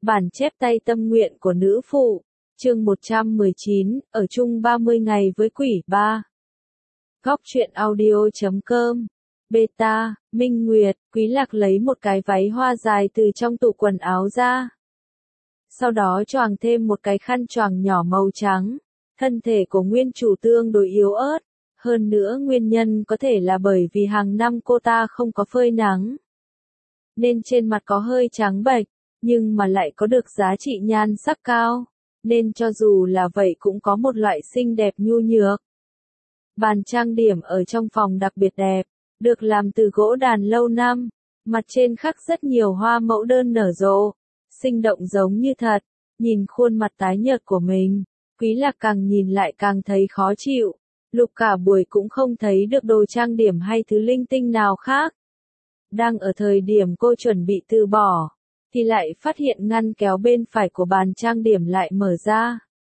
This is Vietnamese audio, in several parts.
Bản chép tay tâm nguyện của nữ phụ, chương 119, ở chung 30 ngày với quỷ ba. Góc truyện audio.com. Beta, Minh Nguyệt, Quý Lạc lấy một cái váy hoa dài từ trong tủ quần áo ra. Sau đó choàng thêm một cái khăn choàng nhỏ màu trắng. Thân thể của nguyên chủ tương đối yếu ớt. Hơn nữa nguyên nhân có thể là bởi vì hàng năm cô ta không có phơi nắng. Nên trên mặt có hơi trắng bệch, nhưng mà lại có được giá trị nhan sắc cao. Nên cho dù là vậy cũng có một loại xinh đẹp nhu nhược. Bàn trang điểm ở trong phòng đặc biệt đẹp, được làm từ gỗ đàn lâu năm, mặt trên khắc rất nhiều hoa mẫu đơn nở rộ, sinh động giống như thật. Nhìn khuôn mặt tái nhợt của mình, Quý Lạc càng nhìn lại càng thấy khó chịu. Lục cả buổi cũng không thấy được đồ trang điểm hay thứ linh tinh nào khác. Đang ở thời điểm cô chuẩn bị từ bỏ, thì lại phát hiện ngăn kéo bên phải của bàn trang điểm lại mở ra.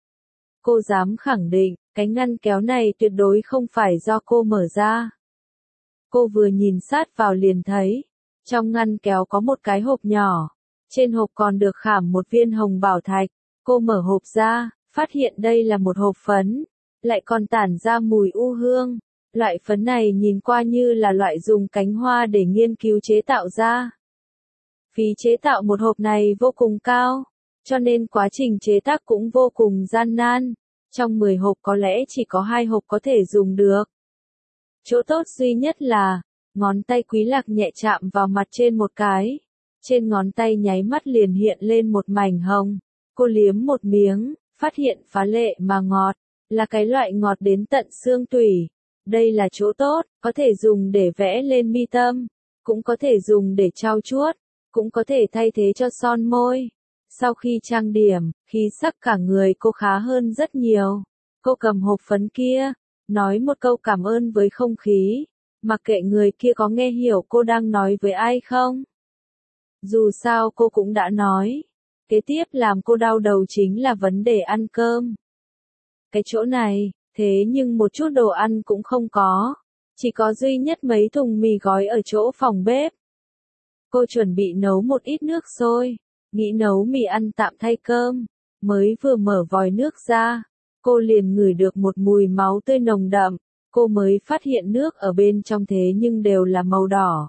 Cô dám khẳng định, cái ngăn kéo này tuyệt đối không phải do cô mở ra. Cô vừa nhìn sát vào liền thấy, trong ngăn kéo có một cái hộp nhỏ, trên hộp còn được khảm một viên hồng bảo thạch. Cô mở hộp ra, phát hiện đây là một hộp phấn, lại còn tản ra mùi u hương. Loại phấn này nhìn qua như là loại dùng cánh hoa để nghiên cứu chế tạo ra. Phí chế tạo một hộp này vô cùng cao, cho nên quá trình chế tác cũng vô cùng gian nan. Trong 10 hộp có lẽ chỉ có 2 hộp có thể dùng được. Chỗ tốt duy nhất là, ngón tay Quý Lạc nhẹ chạm vào mặt trên một cái. Trên ngón tay nháy mắt liền hiện lên một mảnh hồng. Cô liếm một miếng, phát hiện phá lệ mà ngọt, là cái loại ngọt đến tận xương tủy. Đây là chỗ tốt, có thể dùng để vẽ lên mi tâm, cũng có thể dùng để trau chuốt, cũng có thể thay thế cho son môi. Sau khi trang điểm, khí sắc cả người cô khá hơn rất nhiều. Cô cầm hộp phấn kia, nói một câu cảm ơn với không khí, mặc kệ người kia có nghe hiểu cô đang nói với ai không. Dù sao cô cũng đã nói. Kế tiếp làm cô đau đầu chính là vấn đề ăn cơm. Cái chỗ này, thế nhưng một chút đồ ăn cũng không có. Chỉ có duy nhất mấy thùng mì gói ở chỗ phòng bếp. Cô chuẩn bị nấu một ít nước sôi, nghĩ nấu mì ăn tạm thay cơm. Mới vừa mở vòi nước ra, cô liền ngửi được một mùi máu tươi nồng đậm. Cô mới phát hiện nước ở bên trong thế nhưng đều là màu đỏ.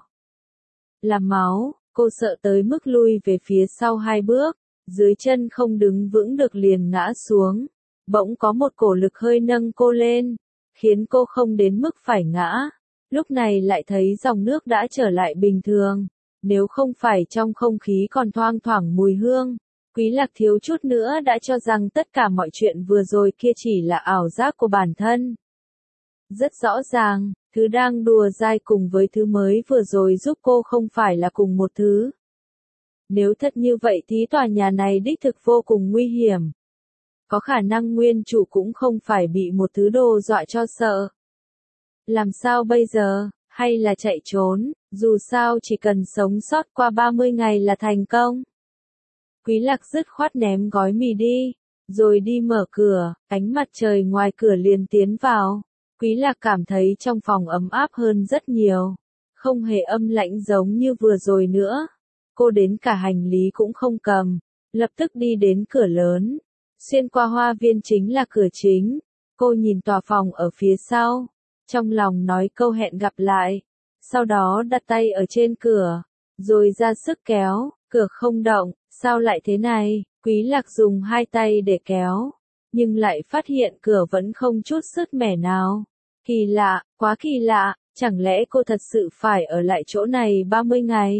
Là máu, cô sợ tới mức lui về phía sau 2 bước, dưới chân không đứng vững được liền ngã xuống. Bỗng có một cổ lực hơi nâng cô lên, khiến cô không đến mức phải ngã. Lúc này lại thấy dòng nước đã trở lại bình thường. Nếu không phải trong không khí còn thoang thoảng mùi hương, Quý Lạc thiếu chút nữa đã cho rằng tất cả mọi chuyện vừa rồi kia chỉ là ảo giác của bản thân. Rất rõ ràng, thứ đang đùa dai cùng với thứ mới vừa rồi giúp cô không phải là cùng một thứ. Nếu thật như vậy thì tòa nhà này đích thực vô cùng nguy hiểm. Có khả năng nguyên chủ cũng không phải bị một thứ đồ dọa cho sợ. Làm sao bây giờ, hay là chạy trốn, dù sao chỉ cần sống sót qua 30 ngày là thành công. Quý Lạc dứt khoát ném gói mì đi, rồi đi mở cửa, ánh mặt trời ngoài cửa liền tiến vào. Quý Lạc cảm thấy trong phòng ấm áp hơn rất nhiều, không hề âm lạnh giống như vừa rồi nữa. Cô đến cả hành lý cũng không cầm, lập tức đi đến cửa lớn. Xuyên qua hoa viên chính là cửa chính. Cô nhìn tòa phòng ở phía sau, trong lòng nói câu hẹn gặp lại. Sau đó đặt tay ở trên cửa, rồi ra sức kéo, cửa không động. Sao lại thế này? Quý Lạc dùng 2 tay để kéo, nhưng lại phát hiện cửa vẫn không chút sứt mẻ nào. Kỳ lạ, quá kỳ lạ, chẳng lẽ cô thật sự phải ở lại chỗ này 30 ngày?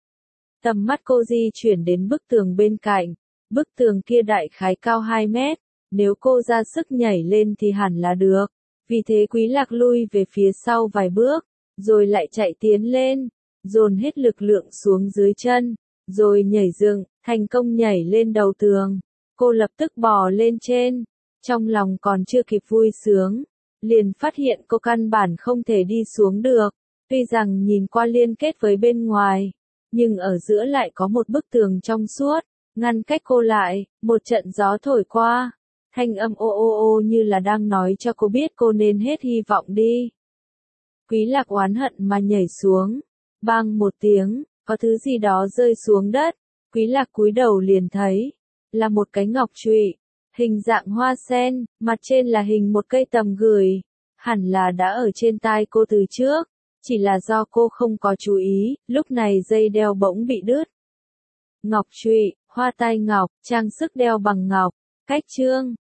Tầm mắt cô di chuyển đến bức tường bên cạnh. Bức tường kia đại khái cao 2 mét, nếu cô ra sức nhảy lên thì hẳn là được. Vì thế Quý Lạc lui về phía sau vài bước, rồi lại chạy tiến lên, dồn hết lực lượng xuống dưới chân, rồi nhảy dựng, thành công nhảy lên đầu tường. Cô lập tức bò lên trên, trong lòng còn chưa kịp vui sướng, liền phát hiện cô căn bản không thể đi xuống được. Tuy rằng nhìn qua liên kết với bên ngoài, nhưng ở giữa lại có một bức tường trong suốt, ngăn cách cô lại. Một trận gió thổi qua, thanh âm ô ô ô như là đang nói cho cô biết cô nên hết hy vọng đi. Quý Lạc oán hận mà nhảy xuống, bang một tiếng, có thứ gì đó rơi xuống đất. Quý Lạc cúi đầu liền thấy, là một cái ngọc trụy, hình dạng hoa sen, mặt trên là hình một cây tầm gửi, hẳn là đã ở trên tai cô từ trước, chỉ là do cô không có chú ý, lúc này dây đeo bỗng bị đứt. Ngọc trụy, hoa tai ngọc, trang sức đeo bằng ngọc, cách chương.